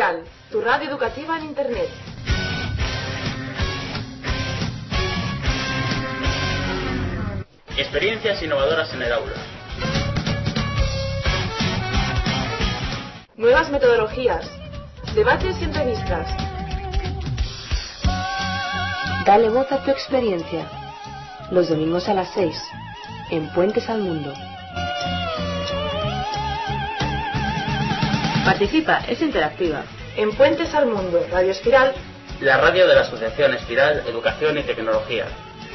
Espiral, tu radio educativa en Internet. Experiencias innovadoras en el aula. Nuevas metodologías, debates y entrevistas. Dale voz a tu experiencia. Los domingos a las 6, en Puentes al Mundo. Participa, es interactiva. En Puentes al Mundo, Radio Espiral. La radio de la Asociación Espiral, Educación y Tecnología.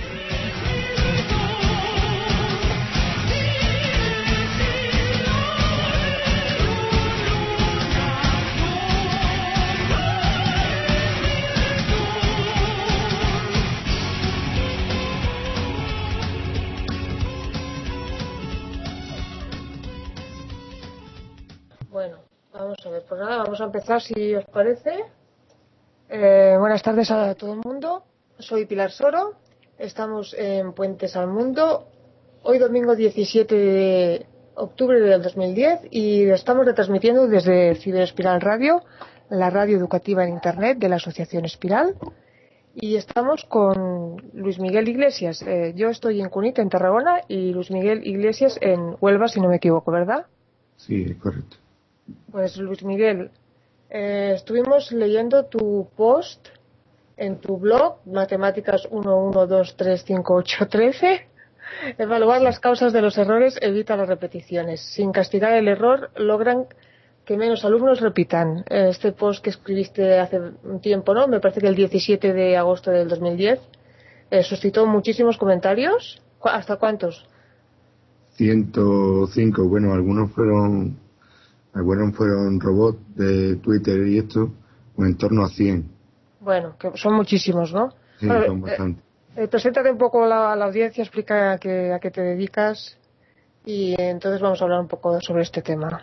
Pues nada, vamos a empezar si os parece. Buenas tardes a todo el mundo. Soy Pilar Soro. Estamos en Puentes al Mundo. Hoy domingo 17 de octubre del 2010 y lo estamos retransmitiendo desde Ciberespiral Radio, la radio educativa en Internet de la Asociación Espiral. Y estamos con Luis Miguel Iglesias. Yo estoy en Cunit, en Tarragona, y Luis Miguel Iglesias en Huelva, si no me equivoco, ¿verdad? Sí, correcto. Pues Luis Miguel, estuvimos leyendo tu post en tu blog, Matemáticas 112358813. Evaluar las causas de los errores evita las repeticiones. Sin castigar el error, logran que menos alumnos repitan. Este post que escribiste hace un tiempo, ¿no? Me parece que el 17 de agosto del 2010, suscitó muchísimos comentarios. ¿Hasta cuántos? 105. Bueno, algunos fueron robots de Twitter y esto, o en torno a 100. Bueno, que son muchísimos, ¿no? Sí, son bastantes. Preséntate un poco a la audiencia, explica a qué te dedicas y entonces vamos a hablar un poco sobre este tema.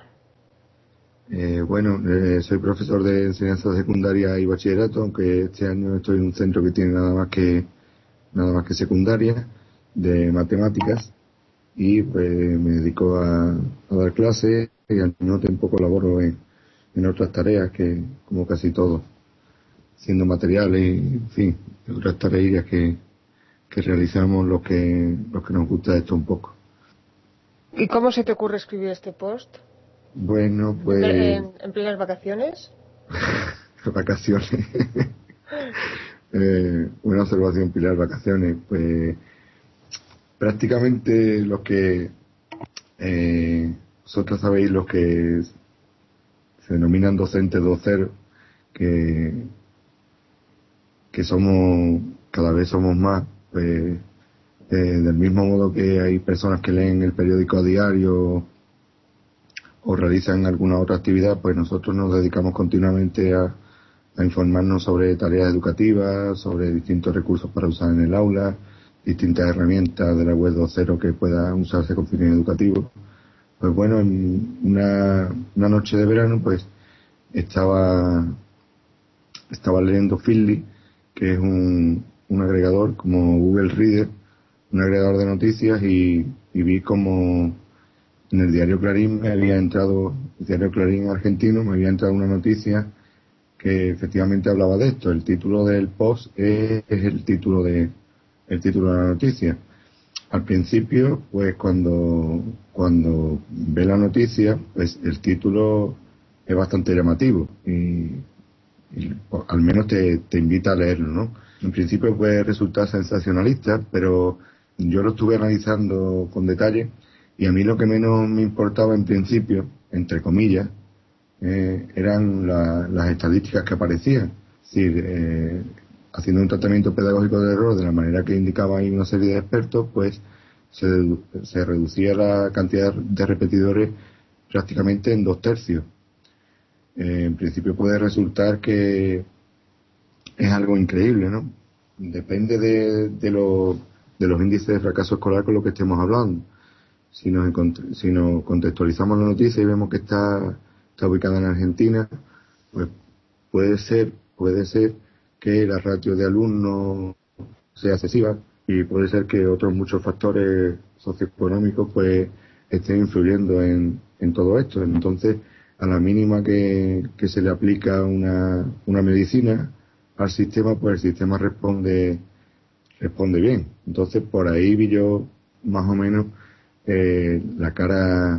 Soy profesor de enseñanza secundaria y bachillerato, aunque este año estoy en un centro que tiene nada más que secundaria, de matemáticas, y pues me dedico a dar clases y al mismo tiempo colaboro en otras tareas que, como casi todo, haciendo materiales y, en fin, otras tareas que realizamos los que nos gusta esto un poco. ¿Y cómo se te ocurre escribir este post? Bueno, pues... ¿En plenas vacaciones? Vacaciones. Buena observación, Pilar, vacaciones. Pues prácticamente los que... vosotros sabéis los que se denominan docentes 2.0, que cada vez somos más, pues, del mismo modo que hay personas que leen el periódico a diario o realizan alguna otra actividad, pues nosotros nos dedicamos continuamente a informarnos sobre tareas educativas, sobre distintos recursos para usar en el aula, distintas herramientas de la web 2.0 que puedan usarse con fines educativos. Pues bueno, en una noche de verano, pues estaba leyendo Feedly, que es un agregador como Google Reader, un agregador de noticias, y vi como en el diario Clarín el diario Clarín argentino, me había entrado una noticia que efectivamente hablaba de esto. El título del post es el título de la noticia. Al principio, pues cuando ve la noticia, pues el título es bastante llamativo y al menos te invita a leerlo, ¿no? En principio puede resultar sensacionalista, pero yo lo estuve analizando con detalle y a mí lo que menos me importaba en principio, entre comillas, eran las estadísticas que aparecían. Es decir, haciendo un tratamiento pedagógico del error de la manera que indicaba ahí una serie de expertos, pues se reducía la cantidad de repetidores prácticamente en 2/3. En principio puede resultar que es algo increíble, ¿no? Depende de los índices de fracaso escolar con lo que estemos hablando. Si nos contextualizamos la noticia y vemos que está ubicada en Argentina, pues puede ser que la ratio de alumnos sea excesiva y puede ser que otros muchos factores socioeconómicos pues estén influyendo en todo esto. Entonces a la mínima que se le aplica una medicina al sistema, pues el sistema responde bien. Entonces, por ahí vi yo más o menos la cara,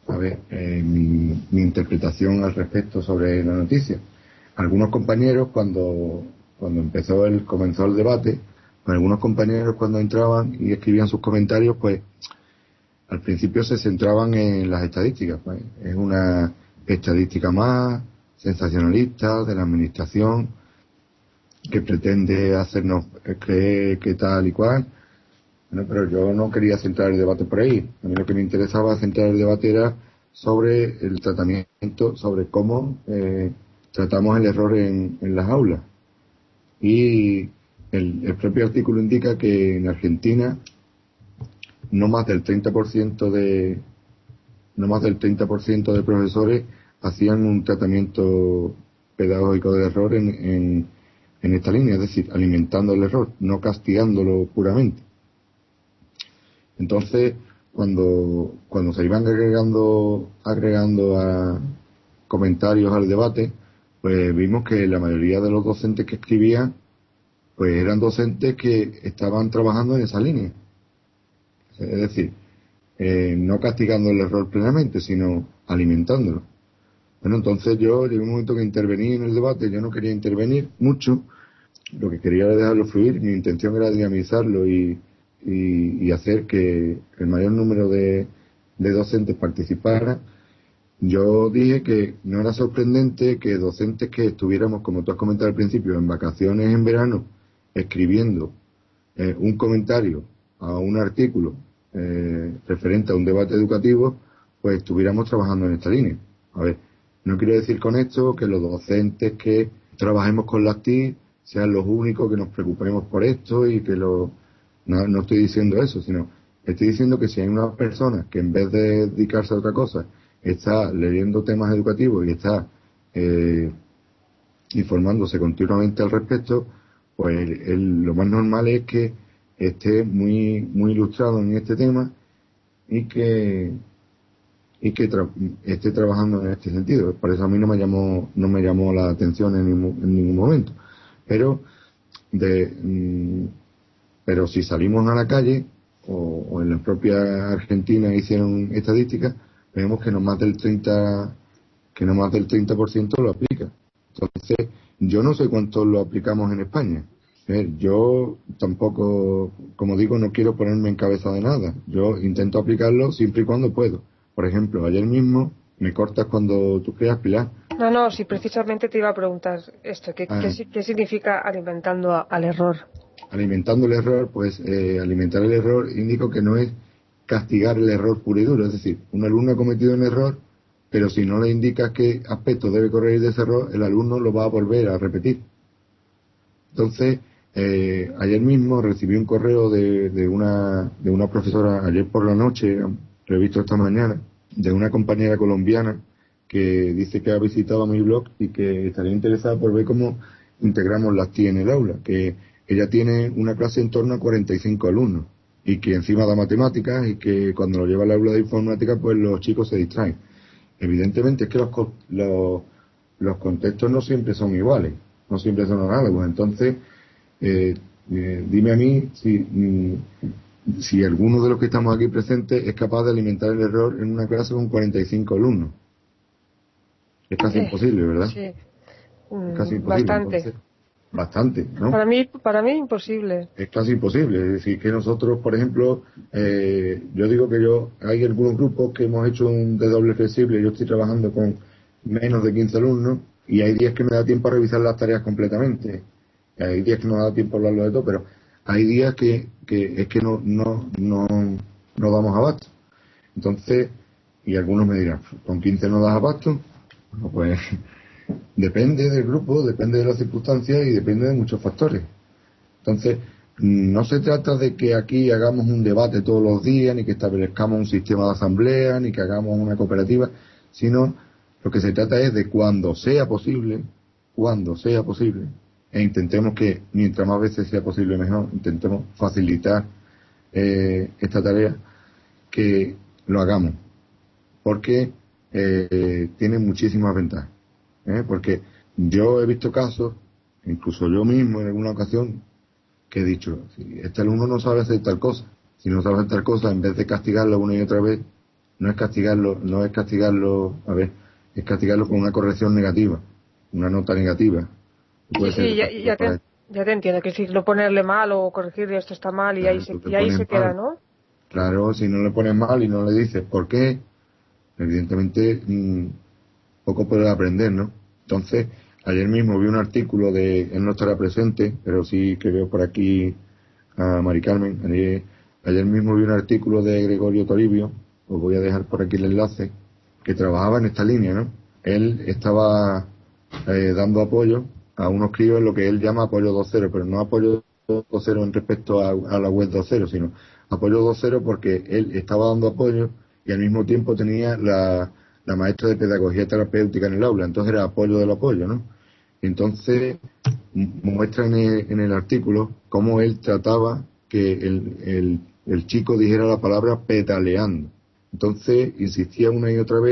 mi interpretación al respecto sobre la noticia. Algunos compañeros, cuando comenzó el debate, pues algunos compañeros cuando entraban y escribían sus comentarios, pues al principio se centraban en las estadísticas. Pues es una estadística más sensacionalista de la administración que pretende hacernos creer que tal y cual. Bueno, pero yo no quería centrar el debate por ahí. A mí lo que me interesaba centrar el debate era sobre el tratamiento, sobre cómo tratamos el error en las aulas. Y el propio artículo indica que en Argentina no más del 30% de profesores hacían un tratamiento pedagógico del error en esta línea, es decir, alimentando el error, no castigándolo puramente. Entonces, cuando se iban agregando a comentarios al debate, pues vimos que la mayoría de los docentes que escribían, pues eran docentes que estaban trabajando en esa línea. Es decir, no castigando el error plenamente, sino alimentándolo. Bueno, entonces yo llegué un momento que intervení en el debate. Yo no quería intervenir mucho, lo que quería era dejarlo fluir. Mi intención era dinamizarlo y hacer que el mayor número de docentes participara. Yo dije que no era sorprendente que docentes que estuviéramos, como tú has comentado al principio, en vacaciones en verano, escribiendo un comentario a un artículo referente a un debate educativo, pues estuviéramos trabajando en esta línea. A ver, no quiero decir con esto que los docentes que trabajemos con las TIC sean los únicos que nos preocupemos por esto y que no estoy diciendo eso, sino estoy diciendo que si hay una persona que en vez de dedicarse a otra cosa está leyendo temas educativos y está informándose continuamente al respecto, pues lo más normal es que esté muy muy ilustrado en este tema y que esté trabajando en este sentido. Por eso a mí no me llamó la atención en ningún momento. Pero si salimos a la calle o en la propia Argentina hicieron estadísticas, vemos que no más del 30% lo aplica. Entonces, yo no sé cuánto lo aplicamos en España. Yo tampoco, como digo, no quiero ponerme en cabeza de nada. Yo intento aplicarlo siempre y cuando puedo. Por ejemplo, ayer mismo, me cortas cuando tú quieras, Pilar. No, si precisamente te iba a preguntar esto, ¿qué significa alimentando al error? Alimentando el error, pues alimentar el error indico que no es castigar el error puro y duro. Es decir, un alumno ha cometido un error, pero si no le indicas qué aspecto debe corregir de ese error, el alumno lo va a volver a repetir. Entonces, ayer mismo recibí un correo de una profesora, ayer por la noche, lo he visto esta mañana, de una compañera colombiana que dice que ha visitado mi blog y que estaría interesada por ver cómo integramos las TIC en el aula, que ella tiene una clase en torno a 45 alumnos y que encima da matemáticas y que cuando lo lleva al aula de informática pues los chicos se distraen. Evidentemente es que los contextos no siempre son iguales, no siempre son análogos. Entonces, dime a mí si alguno de los que estamos aquí presentes es capaz de alimentar el error en una clase con 45 alumnos. Es casi imposible, ¿verdad? Sí. Es casi imposible. Bastante. Entonces, bastante, ¿no? Para mí imposible. Es casi imposible. Es decir, que nosotros, por ejemplo, yo digo que hay algunos grupos que hemos hecho un desdoble flexible. Yo estoy trabajando con menos de 15 alumnos y hay días que me da tiempo a revisar las tareas completamente. Hay días que no me da tiempo a hablarlo de todo, pero hay días que es que no damos abasto. Entonces, y algunos me dirán, ¿con 15 no das abasto? Bueno, pues depende del grupo, depende de las circunstancias y depende de muchos factores. Entonces, no se trata de que aquí hagamos un debate todos los días, ni que establezcamos un sistema de asamblea, ni que hagamos una cooperativa, sino lo que se trata es de cuando sea posible, e intentemos que mientras más veces sea posible mejor, intentemos facilitar esta tarea, que lo hagamos. Porque tiene muchísimas ventajas, porque yo he visto casos, incluso yo mismo en alguna ocasión, que he dicho, si este alumno no sabe hacer tal cosa, si no sabe hacer tal cosa, en vez de castigarlo una y otra vez, es castigarlo con una corrección negativa, una nota negativa. Sí, ya te entiendo, que si lo ponerle mal o corregirle esto está mal y claro, ahí se queda, ¿no? Claro, si no le pones mal y no le dices por qué, evidentemente poco puede aprender, ¿no? Entonces, ayer mismo vi un artículo él no estará presente, pero sí que veo por aquí a Mari Carmen. Ayer mismo vi un artículo de Gregorio Toribio, os voy a dejar por aquí el enlace, que trabajaba en esta línea, ¿no? Él estaba dando apoyo a unos críos en lo que él llama apoyo 2.0, pero no apoyo 2.0 en respecto a la web 2.0, sino apoyo 2.0 porque él estaba dando apoyo y al mismo tiempo tenía la maestra de pedagogía terapéutica en el aula, entonces era apoyo del apoyo, ¿no? Entonces muestra en el artículo cómo él trataba que el chico dijera la palabra pedaleando. Entonces insistía una y otra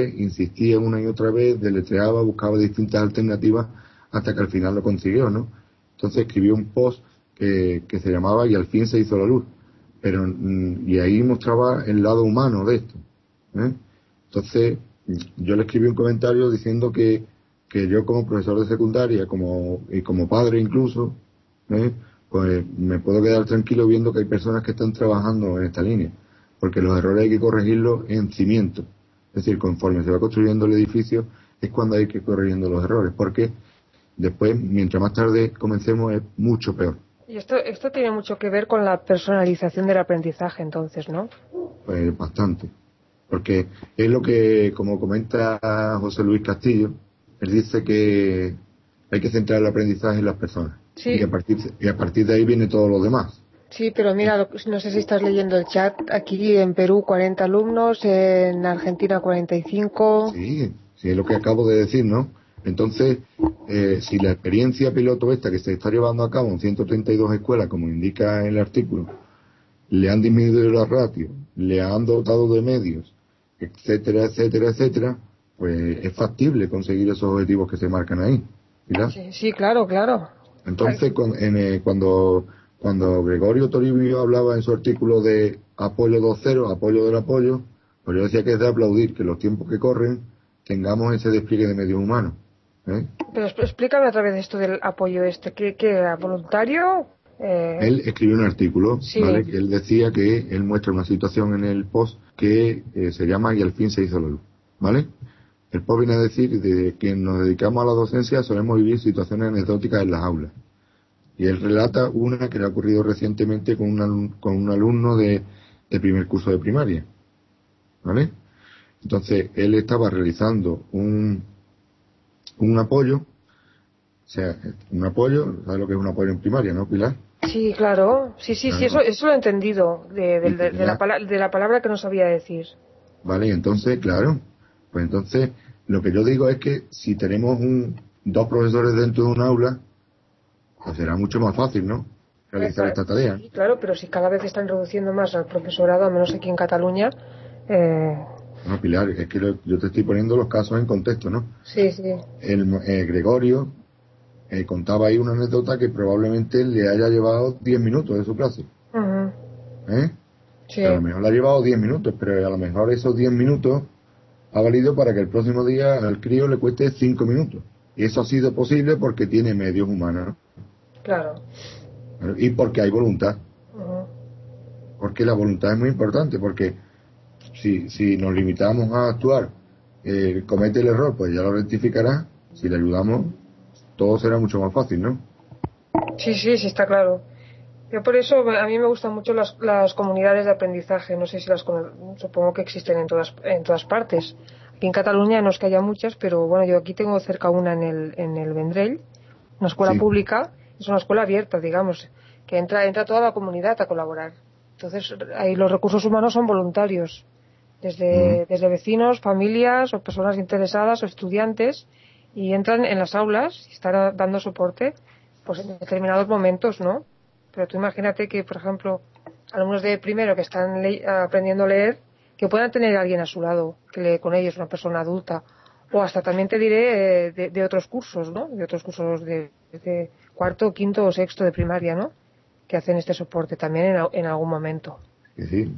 vez, deletreaba, buscaba distintas alternativas hasta que al final lo consiguió, ¿no? Entonces escribió un post que se llamaba "Y al fin se hizo la luz", pero y ahí mostraba el lado humano de esto, Entonces yo le escribí un comentario diciendo que yo como profesor de secundaria y como padre incluso, pues me puedo quedar tranquilo viendo que hay personas que están trabajando en esta línea, porque los errores hay que corregirlos en cimiento, es decir, conforme se va construyendo el edificio es cuando hay que ir corrigiendo los errores, porque después, mientras más tarde comencemos, es mucho peor. Y esto tiene mucho que ver con la personalización del aprendizaje, entonces, ¿no? Pues bastante. Porque es lo que, como comenta José Luis Castillo, él dice que hay que centrar el aprendizaje en las personas. Sí. Y a partir de ahí viene todo lo demás. Sí, pero mira, no sé si estás leyendo el chat. Aquí en Perú 40 alumnos, en Argentina 45. Sí, es lo que acabo de decir, ¿no? Entonces, si la experiencia piloto esta que se está llevando a cabo en 132 escuelas, como indica en el artículo, le han disminuido la ratio, le han dotado de medios, etcétera, pues es factible conseguir esos objetivos que se marcan ahí, ¿verdad? Sí, claro. Entonces, cuando Gregorio Toribio hablaba en su artículo de apoyo 2.0, apoyo del apoyo, pues yo decía que es de aplaudir que los tiempos que corren tengamos ese despliegue de medios humanos. Pero explícame otra vez esto del apoyo ¿qué era? ¿Voluntario? Él escribió un artículo, sí. ¿vale? Que él decía que él muestra una situación en el post que se llama "Y al fin se hizo la luz", ¿vale? El post viene a decir de que nos dedicamos a la docencia solemos vivir situaciones anecdóticas en las aulas. Y él relata una que le ha ocurrido recientemente con un alumno de primer curso de primaria, ¿vale? Entonces, él estaba realizando un apoyo, o sea, un apoyo, ¿sabes lo que es un apoyo en primaria, no, Pilar? Sí, claro. Sí, eso lo he entendido, de la palabra que no sabía decir. Vale, entonces, claro, pues entonces, lo que yo digo es que si tenemos dos profesores dentro de un aula, pues será mucho más fácil, ¿no?, realizar esta tarea. Sí, claro, pero si cada vez están reduciendo más al profesorado, al menos aquí en Cataluña. No, Pilar, es que yo te estoy poniendo los casos en contexto, ¿no? Sí. El Gregorio contaba ahí una anécdota que probablemente le haya llevado 10 minutos de su clase. Uh-huh. Sí. A lo mejor le ha llevado 10 minutos, pero a lo mejor esos 10 minutos ha valido para que el próximo día al crío le cueste 5 minutos. Y eso ha sido posible porque tiene medios humanos, ¿no? Claro. Y porque hay voluntad. Uh-huh. Porque la voluntad es muy importante, porque si nos limitamos a actuar, comete el error, pues ya lo rectificará. Si le ayudamos, todo será mucho más fácil, ¿no? Sí, está claro. Yo por eso a mí me gustan mucho las comunidades de aprendizaje. No sé si supongo que existen en todas partes. Aquí en Cataluña no es que haya muchas, pero bueno, yo aquí tengo cerca una en el Vendrell, una escuela pública. Es una escuela abierta, digamos, que entra toda la comunidad a colaborar. Entonces ahí los recursos humanos son voluntarios, desde vecinos, familias o personas interesadas o estudiantes, y entran en las aulas y están dando soporte pues en determinados momentos, ¿no? Pero tú imagínate que, por ejemplo, alumnos de primero que están aprendiendo a leer, que puedan tener a alguien a su lado, con ellos, una persona adulta, o hasta también te diré de otros cursos, ¿no? De otros cursos de cuarto, quinto o sexto de primaria, ¿no? Que hacen este soporte también en algún momento. Sí,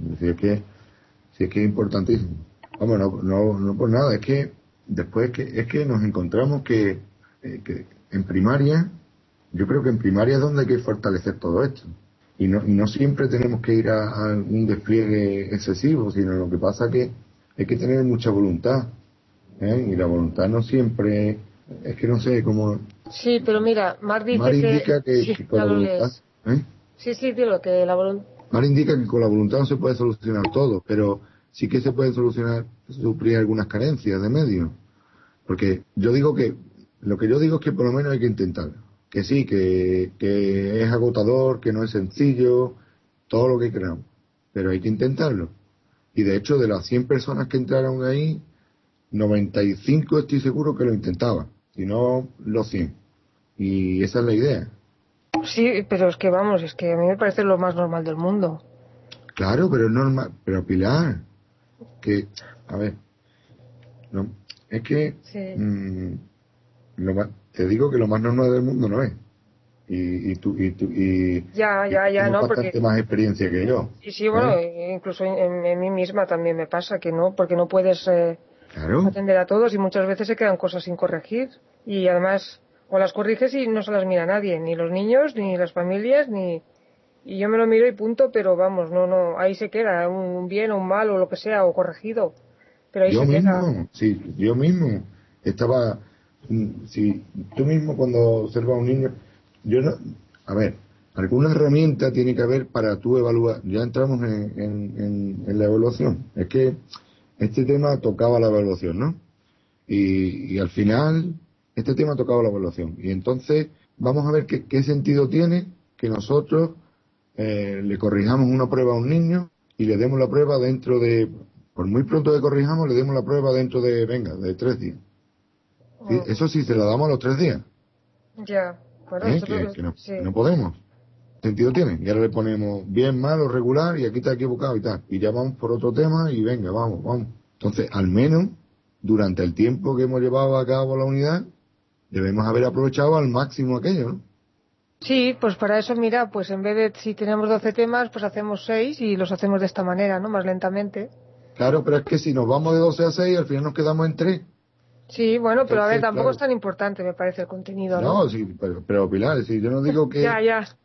sí es que es importantísimo. Vamos, no por nada, es que después es que nos encontramos que en primaria, yo creo que en primaria es donde hay que fortalecer todo esto. Y no siempre tenemos que ir a un despliegue excesivo, sino lo que pasa que hay que tener mucha voluntad, ¿eh? Y la voluntad no siempre, es que no sé cómo... Sí, pero mira, Mar dice Mar indica sí, que con la voluntad... Sí, dilo, que la voluntad... Mar indica que con la voluntad no se puede solucionar todo, pero sí que se pueden suplir algunas carencias de medio. Porque yo digo que, lo que yo digo es que por lo menos hay que intentarlo. Que sí, que es agotador, que no es sencillo, todo lo que queramos. Pero hay que intentarlo. Y de hecho, de las 100 personas que entraron ahí, 95 estoy seguro que lo intentaban. Si no, los 100. Y esa es la idea. Sí, pero es que vamos, es que a mí me parece lo más normal del mundo. Claro, pero es normal. Pero Pilar, que, a ver, no, es que... Sí. Te digo que lo más normal del mundo no es. Y tú Ya, tienes no, bastante porque... más experiencia que yo. Sí, bueno, incluso en mí misma también me pasa que no, porque no puedes Claro. atender a todos y muchas veces se quedan cosas sin corregir. Y además, o las corriges y no se las mira nadie, ni los niños, ni las familias, ni... Y yo me lo miro y punto, pero vamos, no, ahí se queda, un bien o un mal o lo que sea, o corregido. Pero ahí Yo se queda. mismo, sí, yo mismo estaba... Si tú mismo cuando observas a un niño, yo no, a ver, alguna herramienta tiene que haber para tú evaluar. Ya entramos en la evaluación. Es que este tema tocaba la evaluación, ¿no? Y al final este tema tocaba la evaluación. Y entonces vamos a ver qué sentido tiene que nosotros le corrijamos una prueba a un niño y le demos la prueba dentro de, por muy pronto que corrijamos, le demos la prueba dentro de 3 días. Sí, eso sí, se la damos a los 3 días. Ya, bueno, que no podemos. ¿Qué sentido tiene? Y ahora le ponemos bien, mal o regular y aquí está equivocado y tal. Y ya vamos por otro tema y venga, vamos. Entonces, al menos, durante el tiempo que hemos llevado a cabo la unidad, debemos haber aprovechado al máximo aquello, ¿no? Sí, pues para eso, mira, pues en vez de si tenemos 12 temas, pues hacemos 6 y los hacemos de esta manera, ¿no? Más lentamente. Claro, pero es que si nos vamos de 12 a 6, al final nos quedamos en 3. Sí, bueno, pero a ver, Entonces, tampoco claro, es tan importante, me parece, el contenido, ¿no? No, sí, pero Pilar, si yo no digo que... Ya.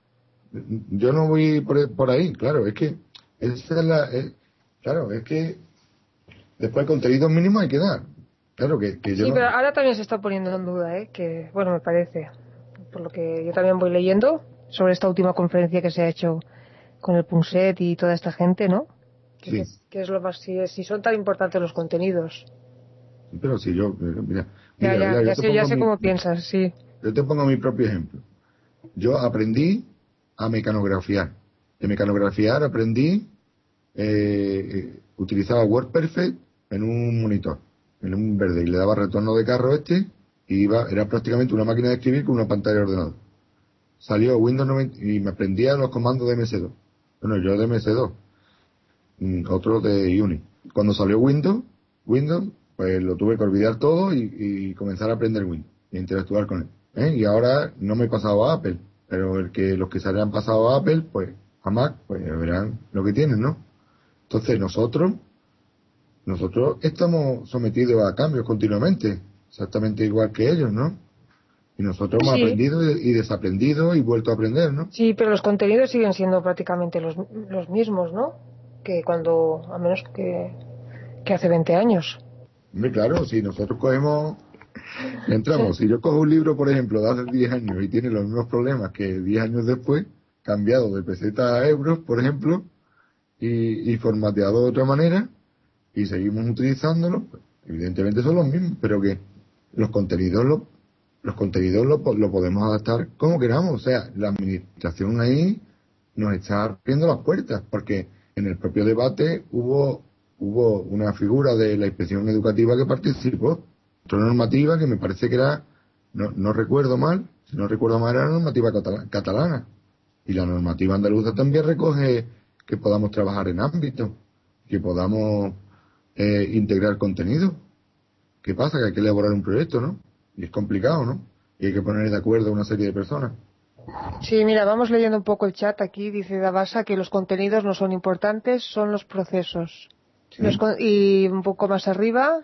Yo no voy por ahí, claro, es que... Esa es claro, es que después el contenido mínimo hay que dar. Claro que yo Sí, no... pero ahora también se está poniendo en duda, que, bueno, me parece, por lo que yo también voy leyendo sobre esta última conferencia que se ha hecho con el Punset y toda esta gente, ¿no? Sí. Que es lo más, si son tan importantes los contenidos. Pero si yo... Mira, Ya sé cómo piensas, sí. Yo te pongo mi propio ejemplo. Yo aprendí a mecanografiar. De mecanografiar aprendí... utilizaba WordPerfect en un monitor, en un verde, y le daba retorno de carro y era prácticamente una máquina de escribir con una pantalla de ordenador. Salió Windows 90 y me aprendía los comandos de MS2. Bueno, yo de MS2, otro de Unix. Cuando salió Windows, pues lo tuve que olvidar todo y comenzar a aprender Windows y interactuar con él. Y ahora no me he pasado a Apple, pero los que se hayan pasado a Apple, pues a Mac, pues verán lo que tienen, ¿no? Entonces nosotros estamos sometidos a cambios continuamente, exactamente igual que ellos, ¿no? Y nosotros hemos aprendido y desaprendido y vuelto a aprender, ¿no? Sí, pero los contenidos siguen siendo prácticamente los mismos, ¿no? Que a menos que hace 20 años. Hombre, claro, si nosotros entramos, si yo cojo un libro, por ejemplo, de hace 10 años y tiene los mismos problemas que 10 años después, cambiado de pesetas a euros, por ejemplo, y formateado de otra manera, y seguimos utilizándolo, pues, evidentemente son los mismos, pero que los contenidos lo podemos adaptar como queramos. O sea, la administración ahí nos está abriendo las puertas, porque en el propio debate hubo una figura de la inspección educativa que participó, otra normativa que me parece que era, no recuerdo mal, si no recuerdo mal era la normativa catalana, y la normativa andaluza también recoge que podamos trabajar en ámbito, que podamos integrar contenido. ¿Qué pasa? Que hay que elaborar un proyecto, ¿no? Y es complicado, ¿no? Y hay que poner de acuerdo a una serie de personas. Sí, mira, vamos leyendo un poco el chat aquí. Dice Dabasa que los contenidos no son importantes, son los procesos. Sí. Y un poco más arriba,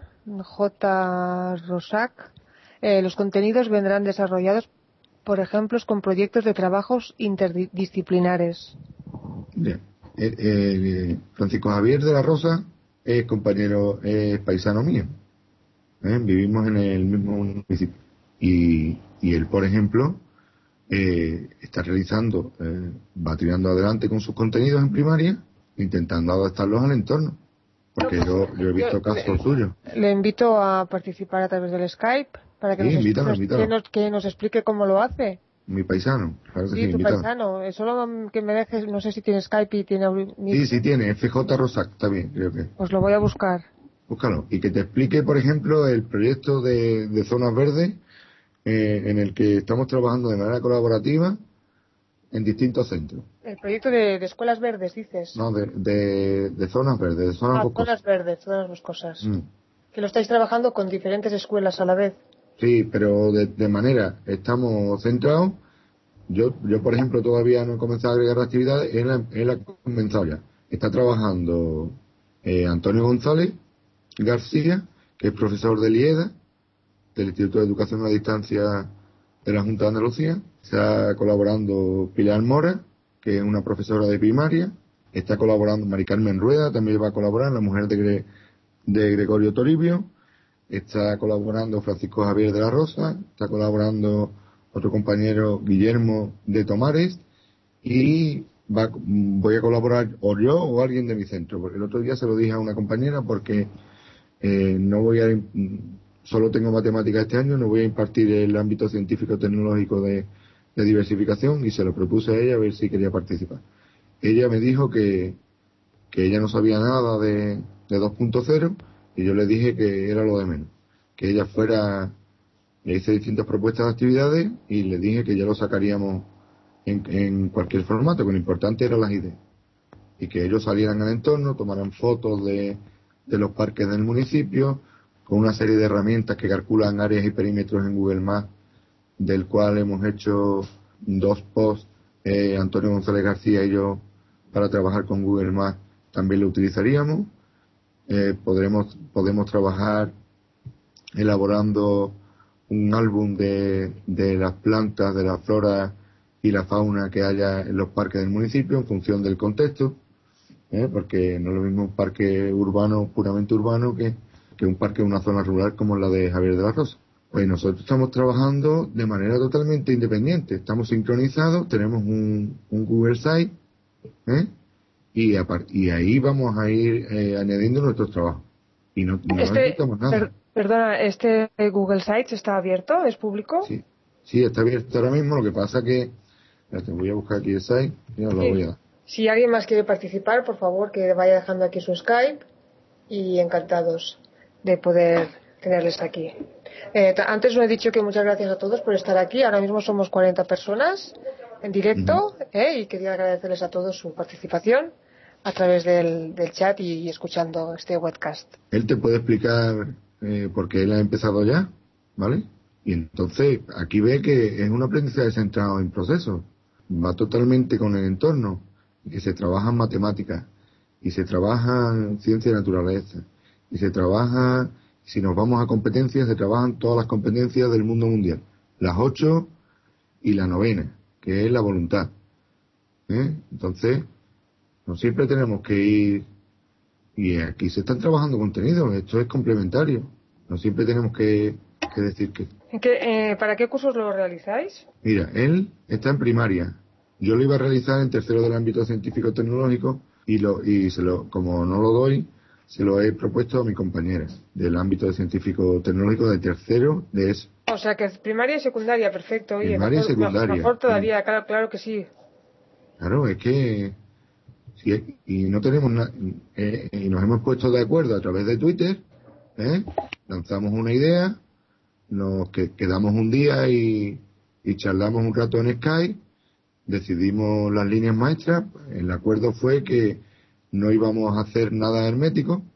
J. Rosac, los contenidos vendrán desarrollados, por ejemplo, con proyectos de trabajos interdisciplinares. Bien. Francisco Javier de la Rosa es compañero, es paisano mío. Vivimos en el mismo municipio. Y él, por ejemplo, está realizando, va tirando adelante con sus contenidos en primaria, intentando adaptarlos al entorno. Porque yo he visto casos suyos. Le invito a participar a través del Skype para que, invítalo. que nos explique cómo lo hace. Mi paisano, claro que sí, tu invítalo. paisano. Solo que me dejes, no sé si tiene Skype y tiene... Sí, tiene, FJ Rosac, está bien, creo que. Pues lo voy a buscar. Búscalo. Y que te explique, por ejemplo, el proyecto de zonas verdes, en el que estamos trabajando de manera colaborativa en distintos centros. El proyecto de escuelas verdes, dices. No, de zonas verdes, de zonas boscosas. Zonas verdes, zonas boscosas. Que lo estáis trabajando con diferentes escuelas a la vez. Sí, pero de manera, estamos centrados. Yo, por ejemplo, todavía no he comenzado a agregar actividades, él ha comenzado ya. Está trabajando Antonio González García, que es profesor de Lieda, del Instituto de Educación a Distancia de la Junta de Andalucía. Está colaborando Pilar Mora, que es una profesora de primaria. Está colaborando Mari Carmen Rueda, también va a colaborar, la mujer de Gregorio Toribio. Está colaborando Francisco Javier de la Rosa. Está colaborando otro compañero, Guillermo de Tomares. Y voy a colaborar o yo o alguien de mi centro, porque el otro día se lo dije a una compañera porque no voy a... Solo tengo matemáticas este año, no voy a impartir el ámbito científico-tecnológico de diversificación, y se lo propuse a ella a ver si quería participar. Ella me dijo que ella no sabía nada de 2.0, y yo le dije que era lo de menos. Que ella fuera, le hice distintas propuestas de actividades y le dije que ya lo sacaríamos en cualquier formato, que lo importante eran las ideas. Y que ellos salieran al entorno, tomaran fotos de los parques del municipio, con una serie de herramientas que calculan áreas y perímetros en Google Maps, del cual hemos hecho 2 posts, Antonio González García y yo, para trabajar con Google Maps, también lo utilizaríamos. Podemos trabajar elaborando un álbum de las plantas, de la flora y la fauna que haya en los parques del municipio en función del contexto, porque no es lo mismo un parque urbano, puramente urbano, que un parque en una zona rural como la de Javier de la Rosa. Pues nosotros estamos trabajando de manera totalmente independiente, estamos sincronizados, tenemos un Google Site, y ahí vamos a ir añadiendo nuestros trabajos. Y no necesitamos nada. Perdona, ¿este Google Sites está abierto? ¿Es público? Sí, está abierto ahora mismo. Lo que pasa que... Te voy a buscar aquí el site y os lo voy a dar. Si alguien más quiere participar, por favor, que vaya dejando aquí su Skype, y encantados de poder tenerles aquí. Antes os he dicho que muchas gracias a todos por estar aquí. Ahora mismo somos 40 personas en directo, y quería agradecerles a todos su participación a través del chat y escuchando este webcast. Él te puede explicar porque él ha empezado ya, ¿vale? Y entonces aquí ve que es un aprendizaje centrado en procesos, va totalmente con el entorno, que se trabaja en matemáticas, y se trabaja en ciencia y naturaleza, y se trabaja, si nos vamos a competencias, se trabajan todas las competencias del mundo mundial, las 8 y la 9ª, que es la voluntad. Entonces, no siempre tenemos que ir, y aquí se están trabajando contenidos, esto es complementario, no siempre tenemos que decir que... ¿Para qué cursos lo realizáis? Mira, él está en primaria, yo lo iba a realizar en tercero del ámbito científico-tecnológico, como no lo doy, se lo he propuesto a mi compañera del ámbito científico-tecnológico de tercero de eso. O sea que es primaria y secundaria, perfecto. Oye, primaria y secundaria. Mejor todavía, claro que sí. Claro, es que... Sí, y no tenemos nada... y nos hemos puesto de acuerdo a través de Twitter, lanzamos una idea, nos quedamos un día y charlamos un rato en Skype, decidimos las líneas maestras. El acuerdo fue que no íbamos a hacer nada hermético,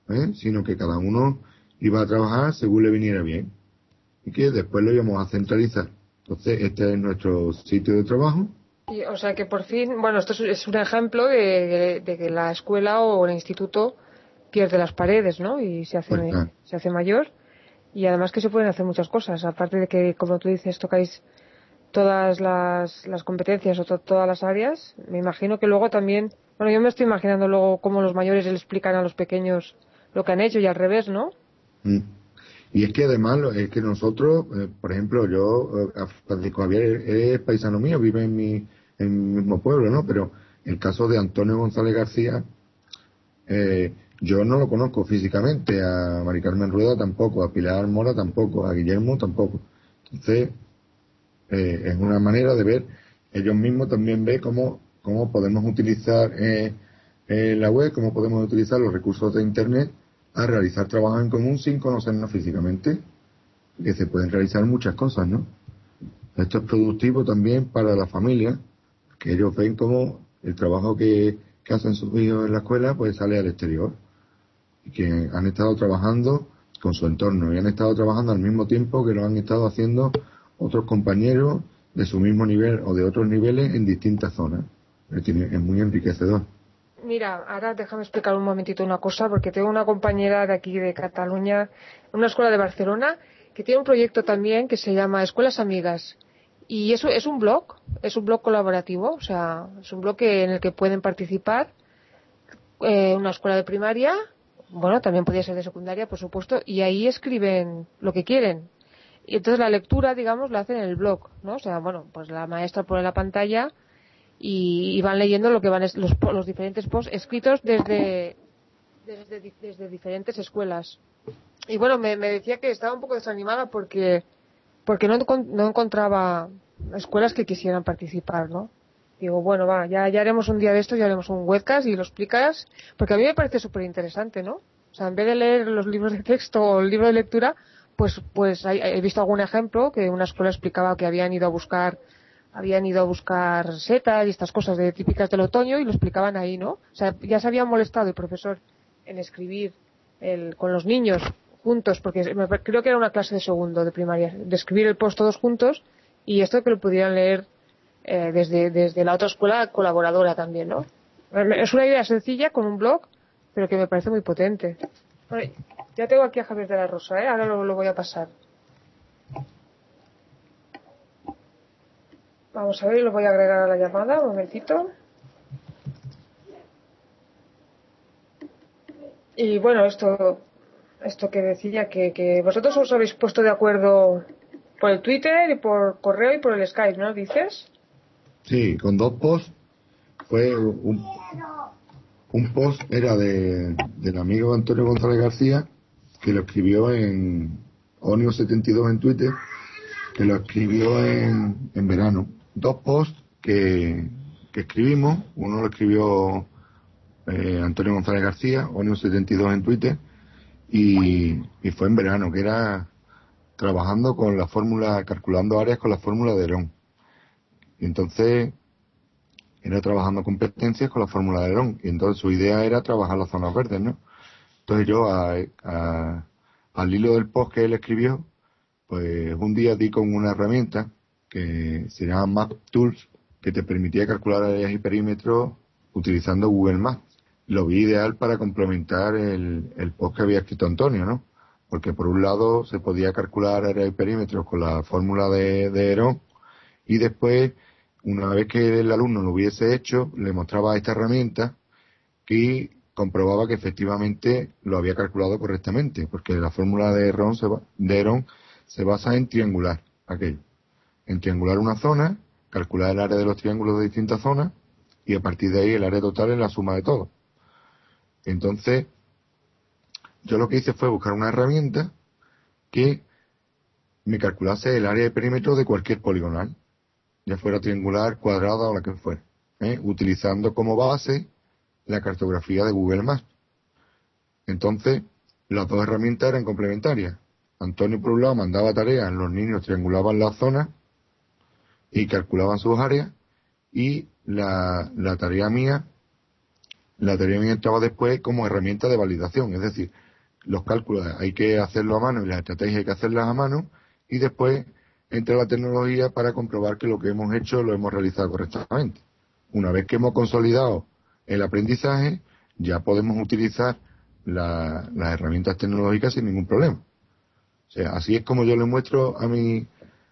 sino que cada uno iba a trabajar según le viniera bien y que después lo íbamos a centralizar. Entonces, este es nuestro sitio de trabajo. Y, o sea que por fin, bueno, esto es un ejemplo de que la escuela o el instituto pierde las paredes, ¿no? Y se hace mayor. Y además que se pueden hacer muchas cosas, aparte de que, como tú dices, tocáis todas las competencias o todas las áreas. Me imagino que luego también, bueno, yo me estoy imaginando luego cómo los mayores le explican a los pequeños lo que han hecho y al revés, ¿no? Y es que además, es que nosotros, por ejemplo, yo, Francisco Javier es paisano mío, vive en mi mismo pueblo, ¿no? Pero el caso de Antonio González García, yo no lo conozco físicamente, a Mari Carmen Rueda tampoco, a Pilar Mora tampoco, a Guillermo tampoco. Entonces, es una manera de ver, ellos mismos también ven cómo podemos utilizar la web, cómo podemos utilizar los recursos de Internet a realizar trabajo en común sin conocernos físicamente, que se pueden realizar muchas cosas, ¿no? Esto es productivo también para la familia, que ellos ven cómo el trabajo que hacen sus hijos en la escuela pues sale al exterior, y que han estado trabajando con su entorno y han estado trabajando al mismo tiempo que lo han estado haciendo otros compañeros de su mismo nivel o de otros niveles en distintas zonas. Es muy enriquecedor. Mira, ahora déjame explicar un momentito una cosa, porque tengo una compañera de aquí de Cataluña, en una escuela de Barcelona, que tiene un proyecto también que se llama Escuelas Amigas. Y eso es un blog colaborativo, o sea, es un blog en el que pueden participar una escuela de primaria, bueno, también podría ser de secundaria, por supuesto, y ahí escriben lo que quieren. Y entonces la lectura, digamos, la hacen en el blog, ¿no? O sea, bueno, pues la maestra pone la pantalla y van leyendo lo que van los diferentes posts escritos desde diferentes escuelas. Y bueno, me decía que estaba un poco desanimada porque no encontraba escuelas que quisieran participar, ¿no? Digo, bueno, ya haremos un día de esto, ya haremos un webcast y lo explicas, porque a mí me parece súper interesante, ¿no? O sea, en vez de leer los libros de texto o el libro de lectura, pues he visto algún ejemplo que una escuela explicaba que habían ido a buscar setas y estas cosas típicas del otoño y lo explicaban ahí, ¿no? O sea, ya se había molestado el profesor en escribir con los niños juntos, porque creo que era una clase de segundo de primaria, de escribir el post todos juntos y esto que lo pudieran leer desde la otra escuela colaboradora también, ¿no? Es una idea sencilla con un blog, pero que me parece muy potente. Bueno, ya tengo aquí a Javier de la Rosa, ahora lo voy a pasar. Vamos a ver, lo voy a agregar a la llamada, un momentito. Y bueno, esto que decía, que vosotros os habéis puesto de acuerdo por el Twitter y por correo y por el Skype, ¿no? ¿Dices? Sí, con 2 posts. Fue un post era del amigo Antonio González García, que lo escribió en Onio72 en Twitter, que lo escribió en verano. 2 posts que escribimos, uno lo escribió Antonio González García, Onio72 en Twitter, y fue en verano, que era trabajando con la fórmula, calculando áreas con la fórmula de Herón. Y entonces era trabajando competencias con la fórmula de Herón, y entonces su idea era trabajar las zonas verdes, ¿no? Entonces yo al hilo del post que él escribió, pues un día di con una herramienta que se llama Map Tools, que te permitía calcular áreas y perímetros utilizando Google Maps. Lo vi ideal para complementar el post que había escrito Antonio, ¿no? Porque por un lado se podía calcular áreas y perímetros con la fórmula de Herón, y después, una vez que el alumno lo hubiese hecho, le mostraba esta herramienta y comprobaba que efectivamente lo había calculado correctamente, porque la fórmula de Herón se basa en triangular aquello. En triangular una zona, calcular el área de los triángulos de distintas zonas, y a partir de ahí el área total es la suma de todo. Entonces, yo lo que hice fue buscar una herramienta que me calculase el área de perímetro de cualquier poligonal, ya fuera triangular, cuadrada o la que fuera, utilizando como base la cartografía de Google Maps. Entonces, las dos herramientas eran complementarias. Antonio, por un lado, mandaba tareas, los niños triangulaban las zonas y calculaban sus áreas, y la tarea mía La teoría bien entraba después como herramienta de validación, es decir, los cálculos hay que hacerlo a mano y las estrategias hay que hacerlas a mano, y después entra la tecnología para comprobar que lo que hemos hecho lo hemos realizado correctamente. Una vez que hemos consolidado el aprendizaje, ya podemos utilizar las herramientas tecnológicas sin ningún problema. O sea, así es como yo le muestro a mis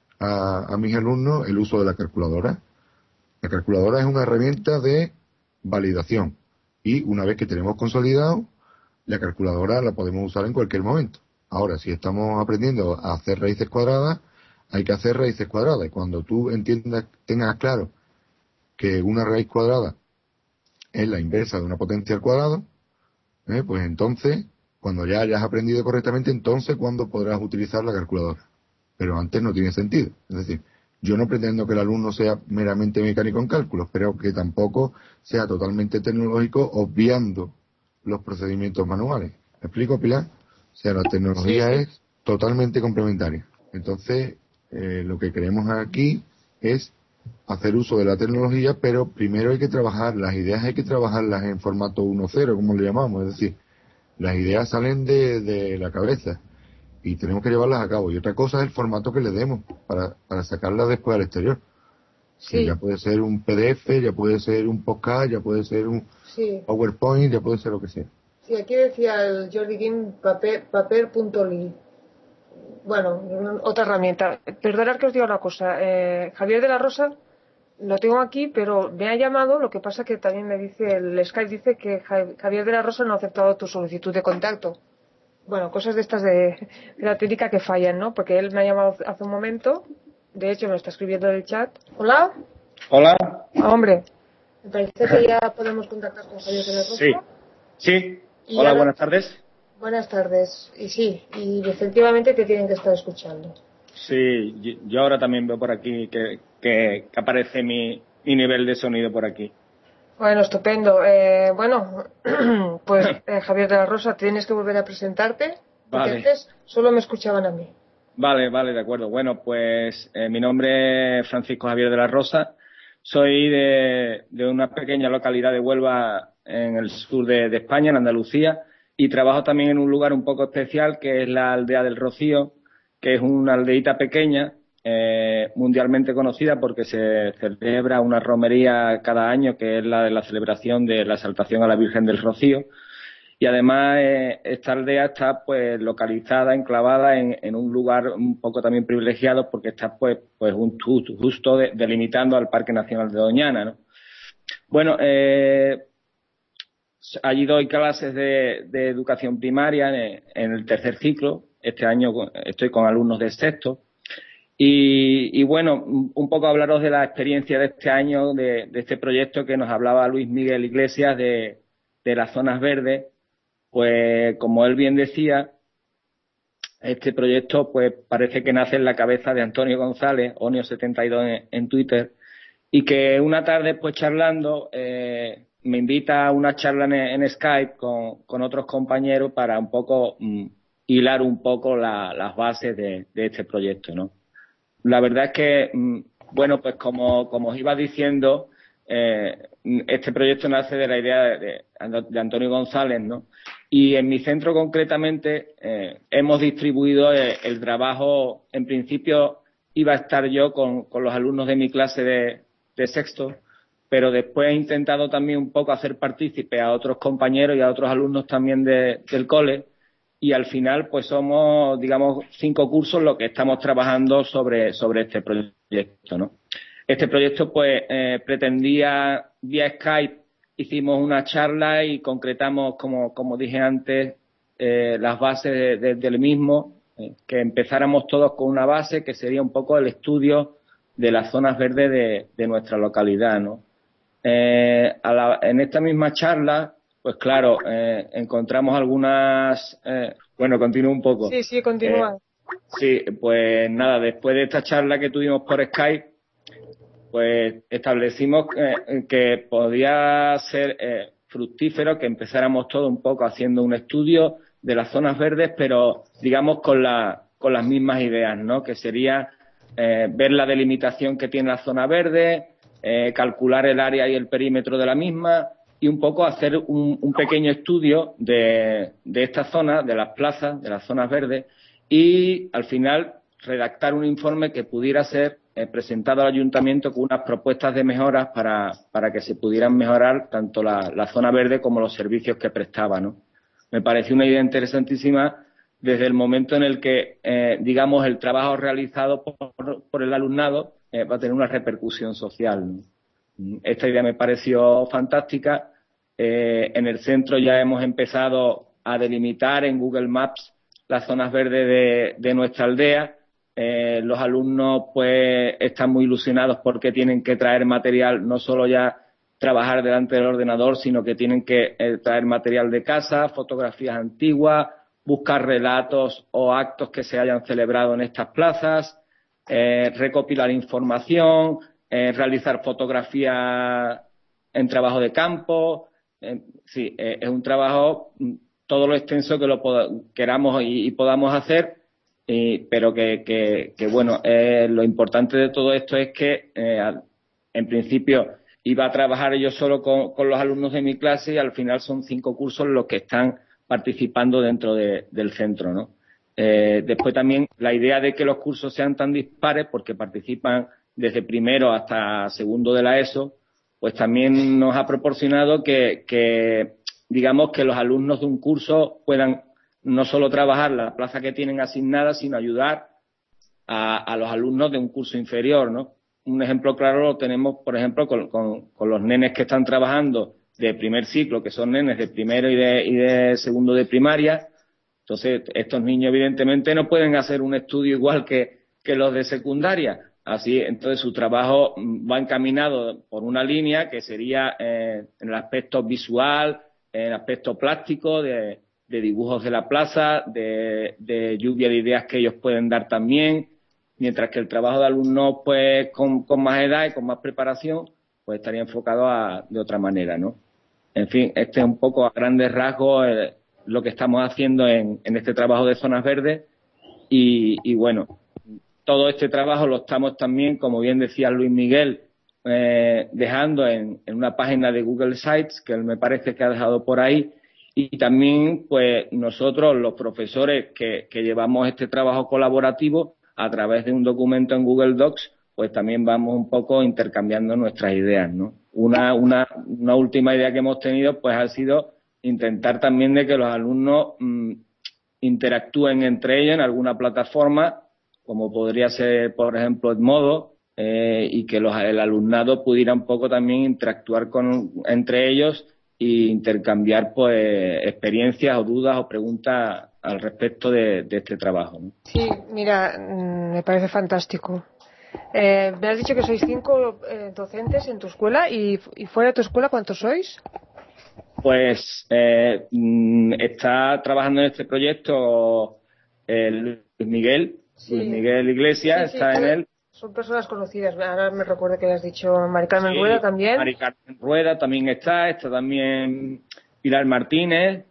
alumnos el uso de la calculadora. La calculadora es una herramienta de validación, y una vez que tenemos consolidado, la calculadora la podemos usar en cualquier momento. Ahora, si estamos aprendiendo a hacer raíces cuadradas, hay que hacer raíces cuadradas, y cuando tú tengas claro que una raíz cuadrada es la inversa de una potencia al cuadrado, pues entonces, cuando ya hayas aprendido correctamente, entonces cuando podrás utilizar la calculadora. Pero antes no tiene sentido. Es decir, yo no pretendo que el alumno sea meramente mecánico en cálculos, pero que tampoco sea totalmente tecnológico, obviando los procedimientos manuales. ¿Me explico, Pilar? O sea, la tecnología Sí. es totalmente complementaria. Entonces, lo que queremos aquí es hacer uso de la tecnología, pero primero hay que trabajar, las ideas hay que trabajarlas en formato 1.0, como le llamamos, es decir, las ideas salen de la cabeza y tenemos que llevarlas a cabo. Y otra cosa es el formato que le demos para sacarlas después al exterior. Sí. Que ya puede ser un PDF, ya puede ser un podcast, ya puede ser un Sí. PowerPoint, ya puede ser lo que sea. Sí, aquí decía el Jordi Kim paper.ly. Bueno, otra herramienta. Perdonad que os diga una cosa. Javier de la Rosa lo tengo aquí, pero me ha llamado. Lo que pasa que también me dice el Skype, dice que Javier de la Rosa no ha aceptado tu solicitud de contacto. Bueno, cosas de estas de la técnica que fallan, ¿no? Porque él me ha llamado hace un momento. De hecho, me está escribiendo en el chat. Hola. Hola. Hombre, me parece que ya podemos contactar con Javier de la Rosa. Sí. Sí. Y Hola, ahora, buenas tardes. buenas tardes. Y sí, y efectivamente te tienen que estar escuchando. Sí, yo ahora también veo por aquí que aparece mi nivel de sonido por aquí. Bueno, estupendo. Bueno, pues Javier de la Rosa, tienes que volver a presentarte, porque Vale. antes solo me escuchaban a mí. Vale, de acuerdo. Bueno, pues mi nombre es Francisco Javier de la Rosa. Soy de una pequeña localidad de Huelva en el sur de España, en Andalucía, y trabajo también en un lugar un poco especial que es la Aldea del Rocío, que es una aldeíta pequeña, mundialmente conocida porque se celebra una romería cada año, que es la de la celebración de la exaltación a la Virgen del Rocío. Y además esta aldea está pues localizada, enclavada en un lugar un poco también privilegiado porque está pues justo delimitando al Parque Nacional de Doñana, ¿no? Bueno, allí doy clases de educación primaria en el tercer ciclo. Este año estoy con alumnos de sexto. Y bueno, un poco hablaros de la experiencia de este año, de este proyecto que nos hablaba Luis Miguel Iglesias de las zonas verdes. Pues como él bien decía, este proyecto pues parece que nace en la cabeza de Antonio González, Onio72 en Twitter, y que una tarde pues charlando me invita a una charla en Skype con otros compañeros para un poco hilar un poco las bases de este proyecto, ¿no? La verdad es que, bueno, pues como os iba diciendo, este proyecto nace de la idea de Antonio González, ¿no? Y en mi centro concretamente hemos distribuido el trabajo. En principio iba a estar yo con los alumnos de mi clase de sexto, pero después he intentado también un poco hacer partícipe a otros compañeros y a otros alumnos también del cole, y al final pues somos, digamos, 5 cursos los que estamos trabajando sobre este proyecto, ¿no? Este proyecto pues pretendía vía Skype. Hicimos una charla y concretamos, como dije antes, las bases del mismo, que empezáramos todos con una base que sería un poco el estudio de las zonas verdes de nuestra localidad, ¿no? En esta misma charla, pues claro, encontramos algunas... bueno, continúo un poco. Sí, continúa. Sí, pues nada, después de esta charla que tuvimos por Skype, pues establecimos que podía ser fructífero que empezáramos todo un poco haciendo un estudio de las zonas verdes, pero digamos con las mismas ideas, ¿no? Que sería ver la delimitación que tiene la zona verde, calcular el área y el perímetro de la misma y un poco hacer un pequeño estudio de esta zona, de las plazas, de las zonas verdes, y al final redactar un informe que pudiera ser presentado al ayuntamiento con unas propuestas de mejoras para que se pudieran mejorar tanto la zona verde como los servicios que prestaba, ¿no? Me pareció una idea interesantísima desde el momento en el que, digamos, el trabajo realizado por el alumnado va a tener una repercusión social, ¿no? Esta idea me pareció fantástica. En el centro ya hemos empezado a delimitar en Google Maps las zonas verdes de nuestra aldea. Los alumnos pues están muy ilusionados porque tienen que traer material, no solo ya trabajar delante del ordenador, sino que tienen que traer material de casa, fotografías antiguas, buscar relatos o actos que se hayan celebrado en estas plazas, recopilar información, realizar fotografías en trabajo de campo. Sí, es un trabajo todo lo extenso que lo queramos y podamos hacer, pero que bueno, lo importante de todo esto es que en principio iba a trabajar yo solo con los alumnos de mi clase y al final son 5 cursos los que están participando dentro del centro, ¿no? Después también la idea de que los cursos sean tan dispares, porque participan desde primero hasta segundo de la ESO, pues también nos ha proporcionado que digamos que los alumnos de un curso puedan no solo trabajar la plaza que tienen asignada, sino ayudar a los alumnos de un curso inferior, ¿no? Un ejemplo claro lo tenemos, por ejemplo, con los nenes que están trabajando de primer ciclo, que son nenes de primero y de segundo de primaria. Entonces, estos niños evidentemente no pueden hacer un estudio igual que los de secundaria. Así, entonces su trabajo va encaminado por una línea que sería en el aspecto visual, en el aspecto plástico, de dibujos de la plaza, de lluvia de ideas que ellos pueden dar también, mientras que el trabajo de alumnos pues con más edad y con más preparación pues estaría enfocado de otra manera, ¿no? En fin, este es un poco a grandes rasgos lo que estamos haciendo en este trabajo de zonas verdes y bueno, todo este trabajo lo estamos también, como bien decía Luis Miguel, dejando en una página de Google Sites, que él me parece que ha dejado por ahí, y también pues nosotros, los profesores que llevamos este trabajo colaborativo, a través de un documento en Google Docs, pues también vamos un poco intercambiando nuestras ideas, ¿no? Una última idea que hemos tenido pues ha sido intentar también de que los alumnos interactúen entre ellos en alguna plataforma, como podría ser, por ejemplo, Edmodo, y que el alumnado pudiera un poco también interactuar entre ellos e intercambiar pues experiencias o dudas o preguntas al respecto de este trabajo, ¿no? Sí, mira, me parece fantástico. Me has dicho que sois 5 docentes en tu escuela y fuera de tu escuela, ¿cuántos sois? Pues está trabajando en este proyecto Luis Miguel, Sí. Luis Miguel Iglesias, Sí, está en él. Son personas conocidas. Ahora me recuerdo que has dicho Mari Carmen Sí, Rueda también. Mari Carmen Rueda también está también Pilar Martínez,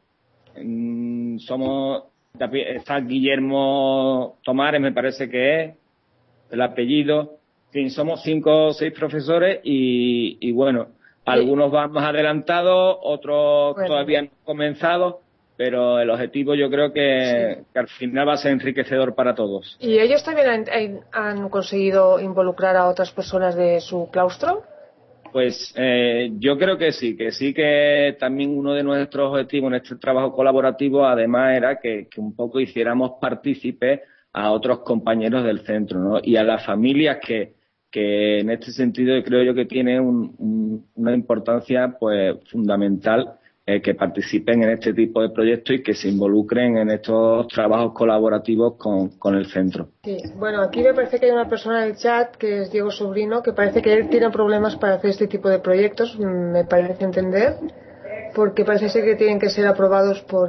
está Guillermo Tomares, me parece que es el apellido. En fin, somos 5 o 6 profesores y bueno, algunos van más adelantados, otros todavía no han comenzado, pero el objetivo yo creo que al final va a ser enriquecedor para todos. ¿Y ellos también han conseguido involucrar a otras personas de su claustro? Pues yo creo que sí que también uno de nuestros objetivos en este trabajo colaborativo además era que un poco hiciéramos partícipes a otros compañeros del centro, ¿no? Y a las familias que en este sentido creo yo que tiene una importancia pues fundamental que participen en este tipo de proyectos y que se involucren en estos trabajos colaborativos con el centro. Sí, bueno, aquí me parece que hay una persona en el chat que es Diego Sobrino, que parece que él tiene problemas para hacer este tipo de proyectos, me parece entender, porque parece ser que tienen que ser aprobados por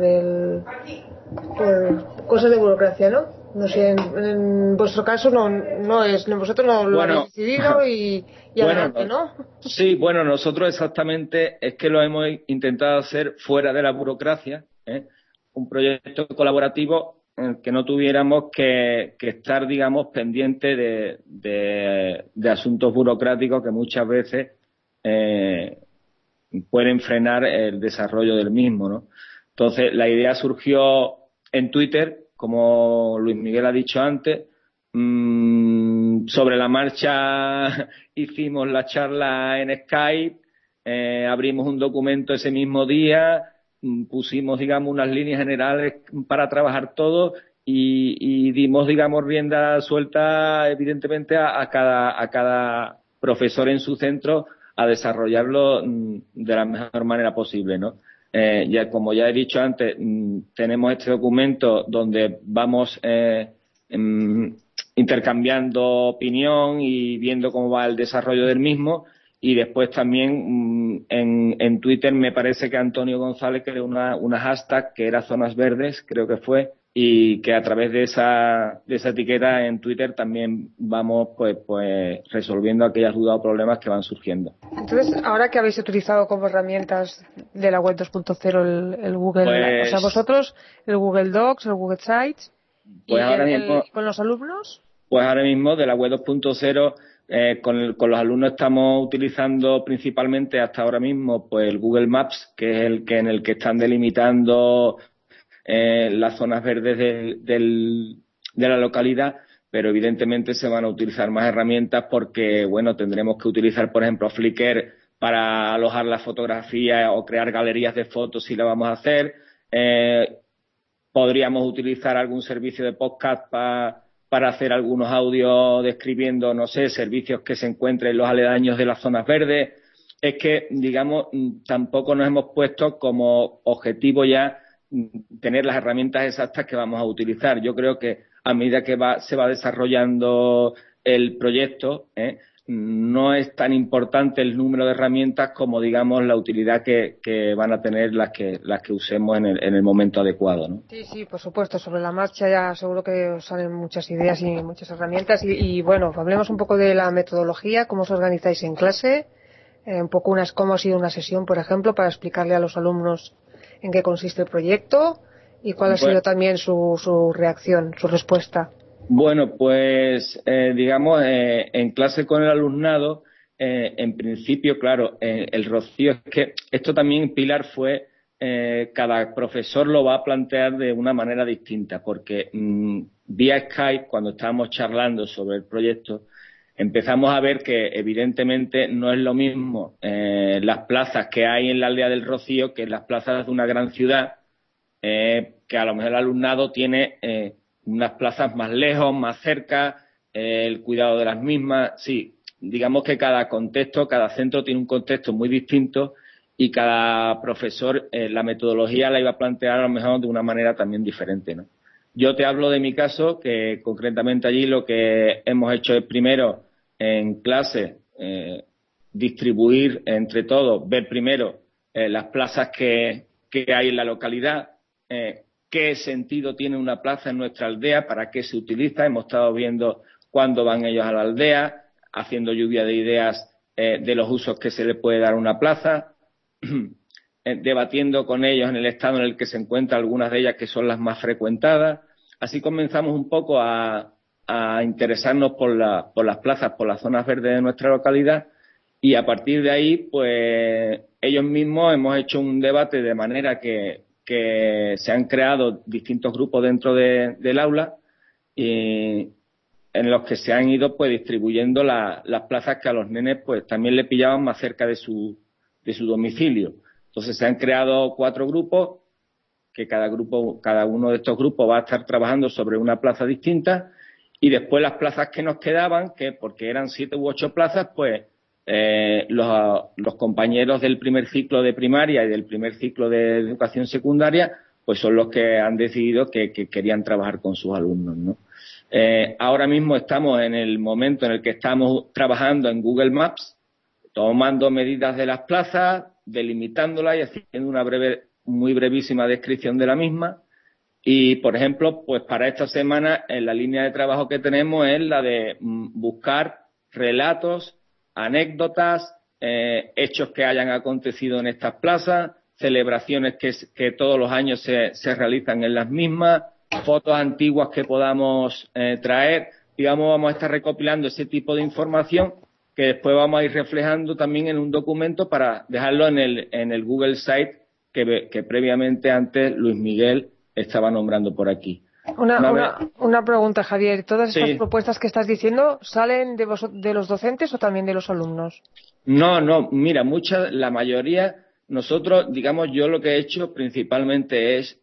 cosas de burocracia, ¿no? No sé, en vuestro caso no es, vosotros no lo habéis decidido y adelante, ¿no? Sí, bueno, nosotros exactamente es que lo hemos intentado hacer fuera de la burocracia, un proyecto colaborativo en el que no tuviéramos que estar, digamos, pendiente de asuntos burocráticos que muchas veces pueden frenar el desarrollo del mismo, ¿no? Entonces, la idea surgió en Twitter, como Luis Miguel ha dicho antes. Sobre la marcha hicimos la charla en Skype, abrimos un documento ese mismo día, pusimos, digamos, unas líneas generales para trabajar todo y dimos, digamos, rienda suelta, evidentemente, a cada profesor en su centro a desarrollarlo de la mejor manera posible, ¿no? Como ya he dicho antes, tenemos este documento donde vamos intercambiando opinión y viendo cómo va el desarrollo del mismo, y después también en Twitter me parece que Antonio González creó una hashtag que era Zonas Verdes, creo que fue, y que a través de esa etiqueta en Twitter también vamos pues resolviendo aquellas dudas o problemas que van surgiendo. Entonces, ahora que habéis utilizado como herramientas de la web 2.0 el Google, o sea, vosotros, el Google Docs, el Google Sites, pues ¿y con los alumnos? Pues ahora mismo de la web 2.0 con los alumnos estamos utilizando principalmente hasta ahora mismo pues el Google Maps, que es en el que están delimitando las zonas verdes de la localidad, pero evidentemente se van a utilizar más herramientas porque, bueno, tendremos que utilizar, por ejemplo, Flickr para alojar las fotografías o crear galerías de fotos si la vamos a hacer. Podríamos utilizar algún servicio de podcast para hacer algunos audios describiendo, no sé, servicios que se encuentren en los aledaños de las zonas verdes. Es que, digamos, tampoco nos hemos puesto como objetivo ya tener las herramientas exactas que vamos a utilizar. Yo creo que a medida que se va desarrollando el proyecto, no es tan importante el número de herramientas como, digamos, la utilidad que van a tener las que usemos en el momento adecuado, ¿no? Sí, por supuesto. Sobre la marcha ya seguro que os salen muchas ideas y muchas herramientas. Y bueno, hablemos un poco de la metodología, cómo os organizáis en clase, un poco cómo ha sido una sesión, por ejemplo, para explicarle a los alumnos en qué consiste el proyecto y cuál ha sido también su reacción, su respuesta. Bueno, pues digamos, en clase con el alumnado, en principio, claro, el rocío, es que esto también, Pilar, fue, cada profesor lo va a plantear de una manera distinta, porque vía Skype, cuando estábamos charlando sobre el proyecto, empezamos a ver que evidentemente no es lo mismo las plazas que hay en la aldea del Rocío que las plazas de una gran ciudad, que a lo mejor el alumnado tiene unas plazas más lejos, más cerca, el cuidado de las mismas. Sí, digamos que cada contexto, cada centro tiene un contexto muy distinto y cada profesor la metodología la iba a plantear a lo mejor de una manera también diferente, ¿no? Yo te hablo de mi caso, que concretamente allí lo que hemos hecho es primero en clase distribuir entre todos, ver primero las plazas que hay en la localidad, qué sentido tiene una plaza en nuestra aldea, para qué se utiliza. Hemos estado viendo cuándo van ellos a la aldea, haciendo lluvia de ideas de los usos que se le puede dar a una plaza, debatiendo con ellos en el estado en el que se encuentran algunas de ellas que son las más frecuentadas. Así comenzamos un poco a interesarnos por las plazas, por las zonas verdes de nuestra localidad, y a partir de ahí, pues ellos mismos hemos hecho un debate de manera que se han creado distintos grupos dentro del aula y en los que se han ido pues distribuyendo las plazas que a los nenes pues también le pillaban más cerca de su domicilio. Entonces se han creado 4 grupos, que cada uno de estos grupos va a estar trabajando sobre una plaza distinta, y después las plazas que nos quedaban, que porque eran 7 u 8 plazas, pues los compañeros del primer ciclo de primaria y del primer ciclo de educación secundaria pues son los que han decidido que querían trabajar con sus alumnos, ¿no? Ahora mismo estamos en el momento en el que estamos trabajando en Google Maps, tomando medidas de las plazas, delimitándolas y haciendo una muy brevísima descripción de la misma. Y, por ejemplo, pues para esta semana la línea de trabajo que tenemos es la de buscar relatos, anécdotas, hechos que hayan acontecido en estas plazas, celebraciones que todos los años se realizan en las mismas, fotos antiguas que podamos traer. Digamos, vamos a estar recopilando ese tipo de información que después vamos a ir reflejando también en un documento para dejarlo en el Google Site que previamente antes Luis Miguel estaba nombrando por aquí. Una pregunta, Javier. ¿Todas estas Sí. propuestas que estás diciendo salen de los docentes o también de los alumnos? No, mira, la mayoría, nosotros, digamos, yo lo que he hecho principalmente es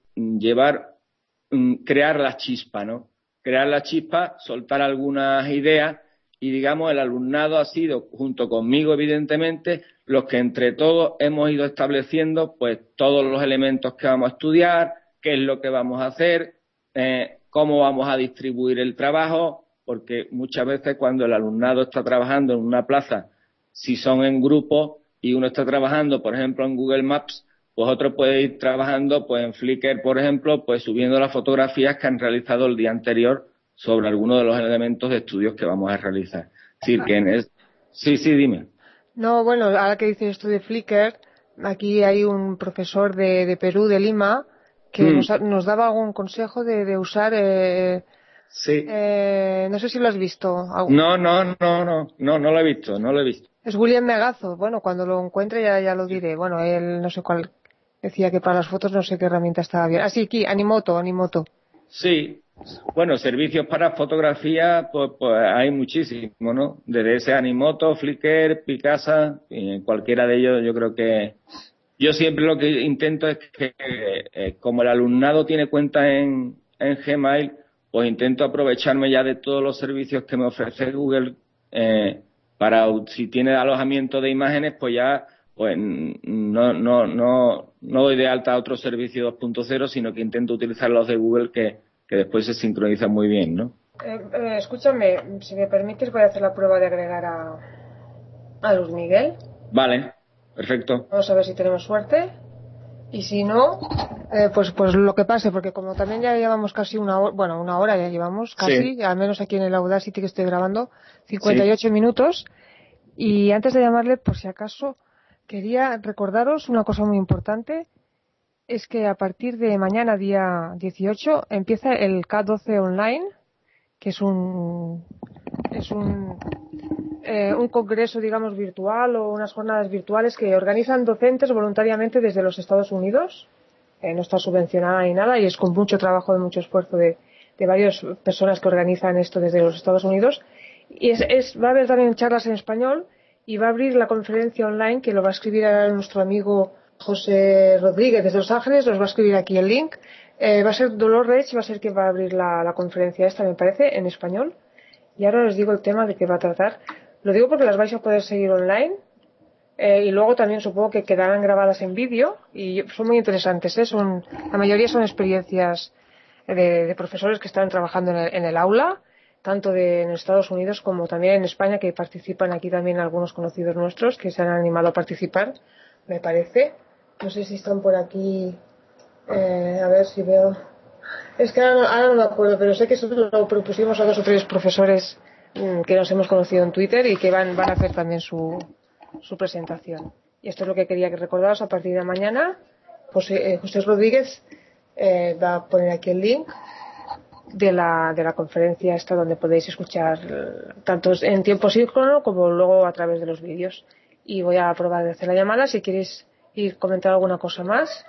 crear la chispa, ¿no? Crear la chispa, soltar algunas ideas y, digamos, el alumnado ha sido, junto conmigo, evidentemente, los que entre todos hemos ido estableciendo, pues, todos los elementos que vamos a estudiar, qué es lo que vamos a hacer, cómo vamos a distribuir el trabajo, porque muchas veces cuando el alumnado está trabajando en una plaza, si son en grupo y uno está trabajando, por ejemplo, en Google Maps, pues otro puede ir trabajando pues en Flickr, por ejemplo, pues subiendo las fotografías que han realizado el día anterior sobre algunos de los elementos de estudios que vamos a realizar. Es decir, Sí, dime. No, bueno, ahora que dices esto de Flickr, aquí hay un profesor de Perú, de Lima, que nos daba algún consejo de usar... Sí. No sé si lo has visto. No lo he visto. Es William Megazo. Bueno, cuando lo encuentre ya lo diré. Bueno, él no sé cuál decía que para las fotos no sé qué herramienta estaba bien. Así aquí, Animoto. Sí. Bueno, servicios para fotografía, pues hay muchísimos, ¿no? Desde ese Animoto, Flickr, Picasa, y cualquiera de ellos yo creo que... Yo siempre lo que intento es que, como el alumnado tiene cuenta en Gmail, pues intento aprovecharme ya de todos los servicios que me ofrece Google para, si tiene alojamiento de imágenes, pues ya pues no doy de alta a otro servicio 2.0, sino que intento utilizar los de Google que después se sincronizan muy bien, ¿no? Escúchame, si me permites voy a hacer la prueba de agregar a Luis Miguel. Vale, perfecto. Vamos a ver si tenemos suerte. Y si no, pues lo que pase, porque como también ya llevamos casi una hora ya llevamos casi, Sí. al menos aquí en el Audacity que estoy grabando, 58 minutos. Y antes de llamarle, por si acaso, quería recordaros una cosa muy importante, es que a partir de mañana, día 18, empieza el K12 Online, que es un congreso, digamos, virtual o unas jornadas virtuales que organizan docentes voluntariamente desde los Estados Unidos. No está subvencionada ni nada y es con mucho trabajo, de mucho esfuerzo de varias personas que organizan esto desde los Estados Unidos. Y va a haber también charlas en español y va a abrir la conferencia online que lo va a escribir ahora nuestro amigo José Rodríguez desde Los Ángeles, nos va a escribir aquí el link. Va a ser Dolores, va a ser quien va a abrir la conferencia esta, me parece, en español. Y ahora os digo el tema de qué va a tratar. Lo digo porque las vais a poder seguir online y luego también supongo que quedarán grabadas en vídeo y son muy interesantes. La mayoría son experiencias de profesores que están trabajando en el aula, tanto en Estados Unidos como también en España, que participan aquí también algunos conocidos nuestros que se han animado a participar, me parece. No sé si están por aquí, a ver si veo. Es que ahora no me acuerdo, pero sé que eso lo propusimos a 2 o 3 profesores que nos hemos conocido en Twitter y que van a hacer también su presentación. Y esto es lo que quería que recordaros a partir de mañana. José Rodríguez va a poner aquí el link de la conferencia esta donde podéis escuchar tanto en tiempo síncrono como luego a través de los vídeos. Y voy a probar de hacer la llamada si queréis comentar alguna cosa más.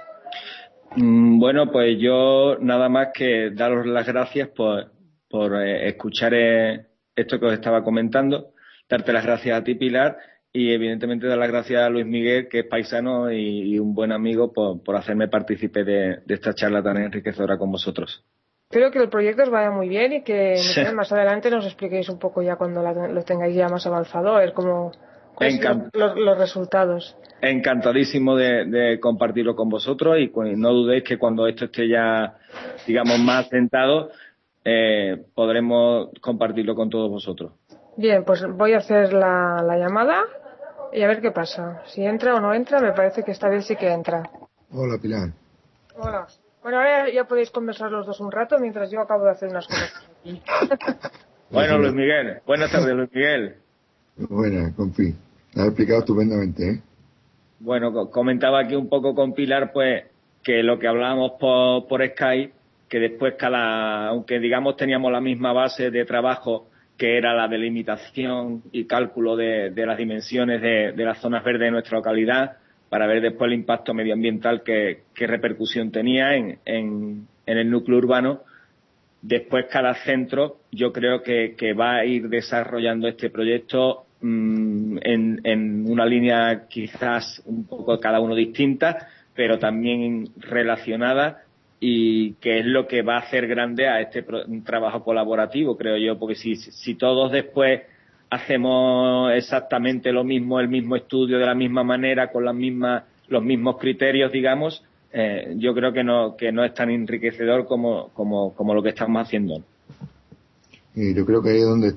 Bueno, pues yo nada más que daros las gracias por escuchar esto que os estaba comentando, darte las gracias a ti, Pilar, y evidentemente dar las gracias a Luis Miguel, que es paisano y un buen amigo, por hacerme partícipe de esta charla tan enriquecedora con vosotros. Espero que el proyecto os vaya muy bien y que más adelante nos expliquéis un poco ya cuando lo tengáis ya más avanzado, a ver cuáles son los resultados. Encantadísimo de compartirlo con vosotros y no dudéis que cuando esto esté ya, digamos, más asentado, podremos compartirlo con todos vosotros. Bien, pues voy a hacer la llamada y a ver qué pasa. Si entra o no entra, me parece que esta vez sí que entra. Hola, Pilar. Hola. Bueno, ahora ya podéis conversar los dos un rato mientras yo acabo de hacer unas cosas aquí. Bueno, Luis Miguel. Buenas tardes, Luis Miguel. Buenas, Confi. Lo has explicado estupendamente, ¿eh? Bueno, comentaba aquí un poco con Pilar, pues, que lo que hablábamos por Skype, que después aunque digamos teníamos la misma base de trabajo que era la delimitación y cálculo de las dimensiones de las zonas verdes de nuestra localidad, para ver después el impacto medioambiental qué repercusión tenía en el núcleo urbano. Después cada centro yo creo que va a ir desarrollando este proyecto en una línea quizás un poco cada uno distinta, pero también relacionada, y que es lo que va a hacer grande a este trabajo colaborativo, creo yo, porque si todos después hacemos exactamente lo mismo, el mismo estudio de la misma manera, con los mismos criterios, digamos, yo creo que no es tan enriquecedor como lo que estamos haciendo. Y yo creo que ahí es donde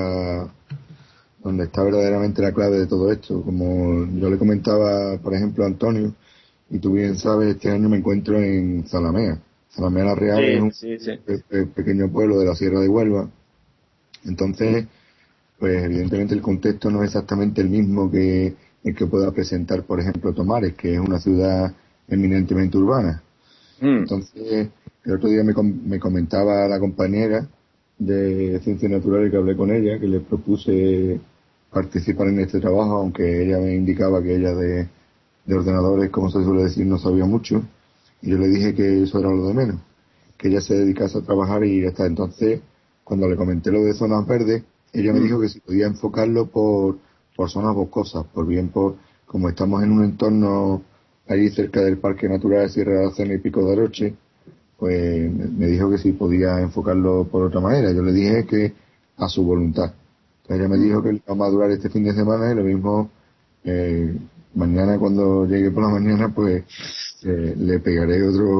está verdaderamente la clave de todo esto. Como yo le comentaba, por ejemplo, a Antonio, y tú bien sabes, este año me encuentro en Zalamea. Zalamea la Real es un pequeño pueblo de la Sierra de Huelva. Entonces, pues evidentemente el contexto no es exactamente el mismo que el que pueda presentar, por ejemplo, Tomares, que es una ciudad eminentemente urbana. Entonces, el otro día me comentaba la compañera de Ciencias Naturales que hablé con ella, que le propuse participar en este trabajo, aunque ella me indicaba que ella de ordenadores, como se suele decir, no sabía mucho, y yo le dije que eso era lo de menos, que ella se dedicase a trabajar y ya está. Entonces, cuando le comenté lo de zonas verdes, ella me dijo que si podía enfocarlo por zonas boscosas, como estamos en un entorno ahí cerca del Parque Natural Sierra de Aracena y Pico de Aroche, pues me dijo que si podía enfocarlo por otra manera. Yo le dije que a su voluntad. Entonces ella me dijo que vamos a durar este fin de semana, y lo mismo mañana cuando llegue por la mañana, pues le pegaré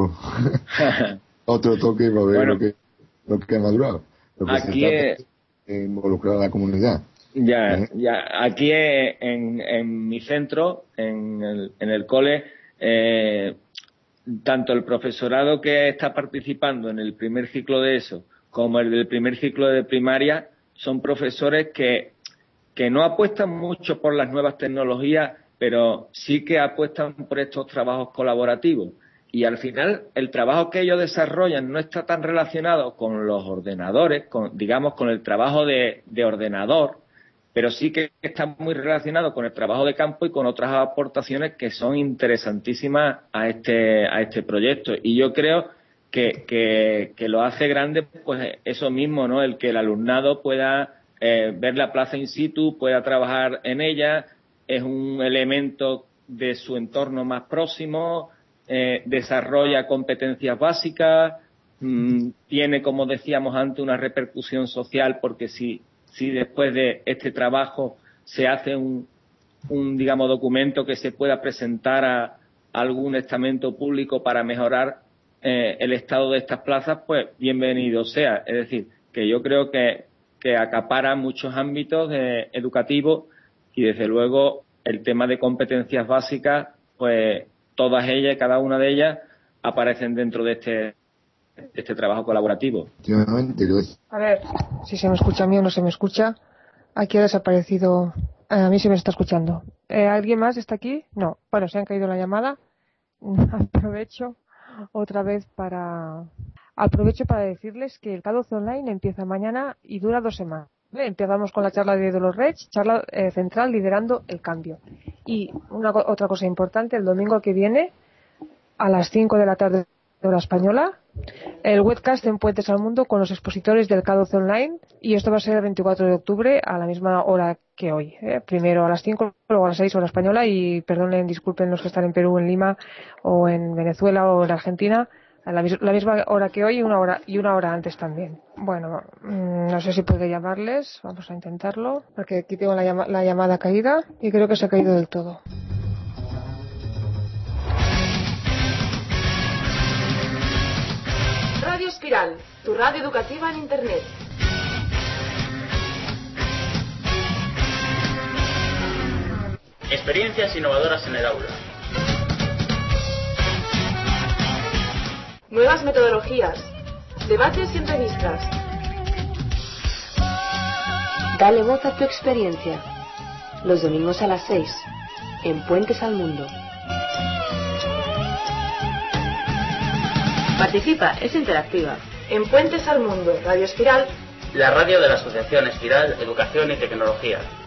otro toque para ver lo que ha madurado. Lo que aquí se trata es involucrar a la comunidad. Ya, aquí en mi centro, en el cole, tanto el profesorado que está participando en el primer ciclo de ESO como el del primer ciclo de primaria son profesores que no apuestan mucho por las nuevas tecnologías, pero sí que apuestan por estos trabajos colaborativos. Y al final el trabajo que ellos desarrollan no está tan relacionado con los ordenadores, con el trabajo de ordenador, pero sí que está muy relacionado con el trabajo de campo y con otras aportaciones que son interesantísimas a este proyecto. Y yo creo que lo hace grande, pues eso mismo, ¿no? El que el alumnado pueda ver la plaza in situ, pueda trabajar en ella, es un elemento de su entorno más próximo, desarrolla competencias básicas, tiene, como decíamos antes, una repercusión social, porque si después de este trabajo se hace un digamos, documento que se pueda presentar a algún estamento público para mejorar el estado de estas plazas, pues bienvenido sea. Es decir, que yo creo que acapara muchos ámbitos educativos, y desde luego el tema de competencias básicas, pues todas ellas, cada una de ellas, aparecen dentro de este trabajo colaborativo. A ver, si se me escucha a mí o no se me escucha. Aquí ha desaparecido. A mí se me está escuchando. ¿Alguien más está aquí? No. Bueno, se han caído la llamada. Aprovecho para decirles que el K12 Online empieza mañana y dura 2 semanas. Empezamos con la charla de Dolores Reig, charla central liderando el cambio. Y otra cosa importante, el domingo que viene, a las 5 de la tarde hora española, el webcast en Puentes al Mundo con los expositores del K12 Online, y esto va a ser el 24 de octubre a la misma hora que hoy. Primero a las 5, luego a las 6 hora española, y disculpen los que están en Perú, en Lima, o en Venezuela o en Argentina, a la misma hora que hoy, y una hora antes también. Bueno, no sé si puedo llamarles, vamos a intentarlo, porque aquí tengo la llamada caída y creo que se ha caído del todo. Radio Espiral, tu radio educativa en Internet. Experiencias innovadoras en el aula. Nuevas metodologías, debates y entrevistas. Dale voz a tu experiencia. Los domingos a las 6, en Puentes al Mundo. Participa, es interactiva. En Puentes al Mundo, Radio Espiral, La radio de la Asociación Espiral Educación y Tecnología.